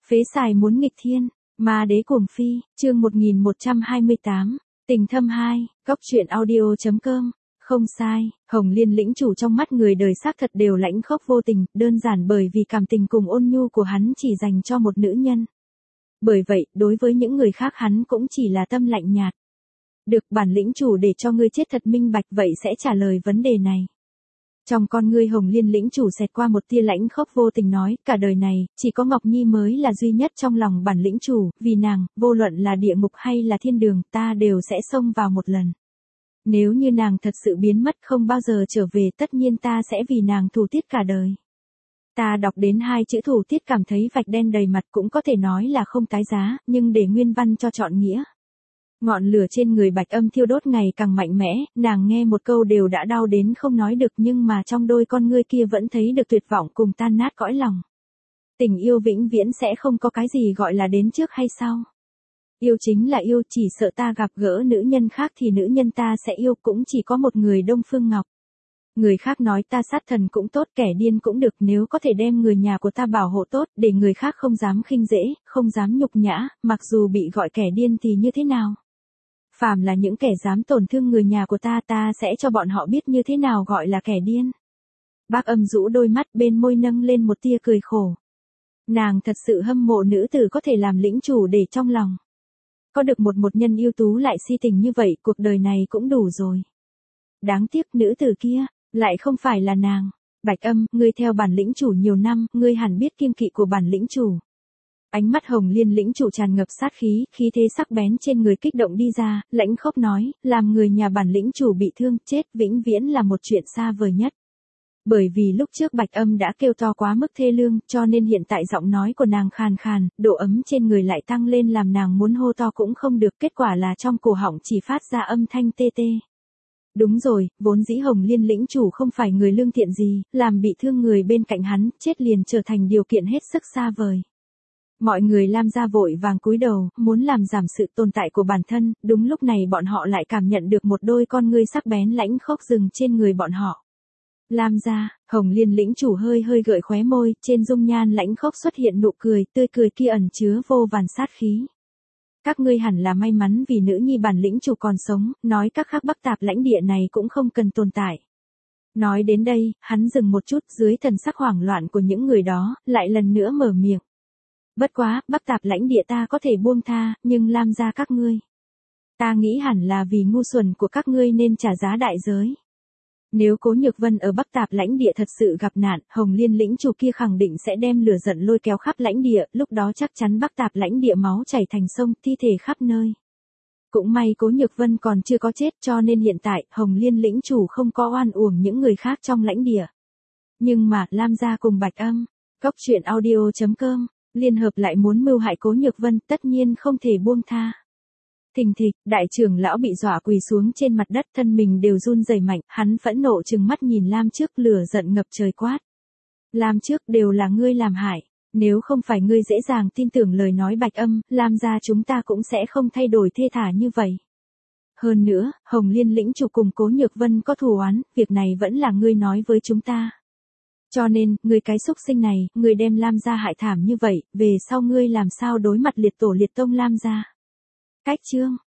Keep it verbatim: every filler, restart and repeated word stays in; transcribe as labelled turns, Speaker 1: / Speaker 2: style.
Speaker 1: Phế xài muốn nghịch thiên, ma đế cuồng phi, chương một nghìn một trăm hai mươi tám, tình thâm hai, góc truyện audio chấm com. Không sai, Hồng Liên lĩnh chủ trong mắt người đời xác thật đều lãnh khốc vô tình, đơn giản bởi vì cảm tình cùng ôn nhu của hắn chỉ dành cho một nữ nhân. Bởi vậy, đối với những người khác hắn cũng chỉ là tâm lạnh nhạt. Được, bản lĩnh chủ để cho ngươi chết thật minh bạch, vậy sẽ trả lời vấn đề này. Trong con ngươi Hồng Liên lĩnh chủ xẹt qua một tia lãnh khốc vô tình nói, cả đời này, chỉ có Ngọc Nhi mới là duy nhất trong lòng bản lĩnh chủ, vì nàng, vô luận là địa ngục hay là thiên đường, ta đều sẽ xông vào một lần. Nếu như nàng thật sự biến mất không bao giờ trở về, tất nhiên ta sẽ vì nàng thù tiết cả đời. Ta đọc đến hai chữ thù tiết cảm thấy vạch đen đầy mặt, cũng có thể nói là không tái giá, nhưng để nguyên văn cho trọn nghĩa. Ngọn lửa trên người Bạch Âm thiêu đốt ngày càng mạnh mẽ, nàng nghe một câu đều đã đau đến không nói được, nhưng mà trong đôi con ngươi kia vẫn thấy được tuyệt vọng cùng tan nát cõi lòng. Tình yêu vĩnh viễn sẽ không có cái gì gọi là đến trước hay sau. Yêu chính là yêu, chỉ sợ ta gặp gỡ nữ nhân khác thì nữ nhân ta sẽ yêu, cũng chỉ có một người Đông Phương Ngọc. Người khác nói ta sát thần cũng tốt, kẻ điên cũng được, nếu có thể đem người nhà của ta bảo hộ tốt, để người khác không dám khinh dễ, không dám nhục nhã, mặc dù bị gọi kẻ điên thì như thế nào? Phàm là những kẻ dám tổn thương người nhà của ta, ta sẽ cho bọn họ biết như thế nào gọi là kẻ điên. Bác Âm rũ đôi mắt, bên môi nâng lên một tia cười khổ. Nàng thật sự hâm mộ nữ tử có thể làm lĩnh chủ để trong lòng. Có được một một nhân ưu tú lại si tình như vậy, cuộc đời này cũng đủ rồi. Đáng tiếc nữ tử kia, lại không phải là nàng. Bạch Âm, ngươi theo bản lĩnh chủ nhiều năm, ngươi hẳn biết kiêng kỵ của bản lĩnh chủ. Ánh mắt Hồng Liên lĩnh chủ tràn ngập sát khí, khí thế sắc bén trên người kích động đi ra, lãnh khốc nói, làm người nhà bản lĩnh chủ bị thương, chết vĩnh viễn là một chuyện xa vời nhất. Bởi vì lúc trước Bạch Âm đã kêu to quá mức thê lương, cho nên hiện tại giọng nói của nàng khàn khàn, độ ấm trên người lại tăng lên làm nàng muốn hô to cũng không được, kết quả là trong cổ họng chỉ phát ra âm thanh tê tê. Đúng rồi, vốn dĩ Hồng Liên lĩnh chủ không phải người lương thiện gì, làm bị thương người bên cạnh hắn, chết liền trở thành điều kiện hết sức xa vời. Mọi người Lam gia vội vàng cúi đầu, muốn làm giảm sự tồn tại của bản thân, đúng lúc này bọn họ lại cảm nhận được một đôi con ngươi sắc bén lãnh khốc dừng trên người bọn họ. Lam gia, Hồng Liên lĩnh chủ hơi hơi gợi khóe môi, trên dung nhan lãnh khốc xuất hiện nụ cười, tươi cười kia ẩn chứa vô vàn sát khí. Các ngươi hẳn là may mắn vì nữ nhi bản lĩnh chủ còn sống, nói các khác Bắc Tạp lãnh địa này cũng không cần tồn tại. Nói đến đây, hắn dừng một chút, dưới thần sắc hoảng loạn của những người đó, lại lần nữa mở miệng. Bất quá, Bắc Tạp lãnh địa ta có thể buông tha, nhưng Lam gia các ngươi. Ta nghĩ hẳn là vì ngu xuẩn của các ngươi nên trả giá đại giới. Nếu Cố Nhược Vân ở Bắc Tạp lãnh địa thật sự gặp nạn, Hồng Liên lĩnh chủ kia khẳng định sẽ đem lửa giận lôi kéo khắp lãnh địa, lúc đó chắc chắn Bắc Tạp lãnh địa máu chảy thành sông, thi thể khắp nơi. Cũng may Cố Nhược Vân còn chưa có chết, cho nên hiện tại, Hồng Liên lĩnh chủ không có oan uổng những người khác trong lãnh địa. Nhưng mà, Lam gia cùng Bạch Âm, góc truyện audio chấm com, liên hợp lại muốn mưu hại Cố Nhược Vân, tất nhiên không thể buông tha. Thình thịch, đại trưởng lão bị dọa quỳ xuống trên mặt đất, thân mình đều run rẩy mạnh, hắn phẫn nộ trừng mắt nhìn Lam Trước, lửa giận ngập trời quát. Lam Trước, đều là ngươi làm hại, nếu không phải ngươi dễ dàng tin tưởng lời nói Bạch Âm, Lam gia chúng ta cũng sẽ không thay đổi thê thả như vậy. Hơn nữa, Hồng Liên lĩnh chủ cùng Cố Nhược Vân có thù oán, việc này vẫn là ngươi nói với chúng ta. Cho nên, ngươi cái xúc sinh này, ngươi đem Lam gia hại thảm như vậy, về sau ngươi làm sao đối mặt liệt tổ liệt tông Lam gia. Cách chương,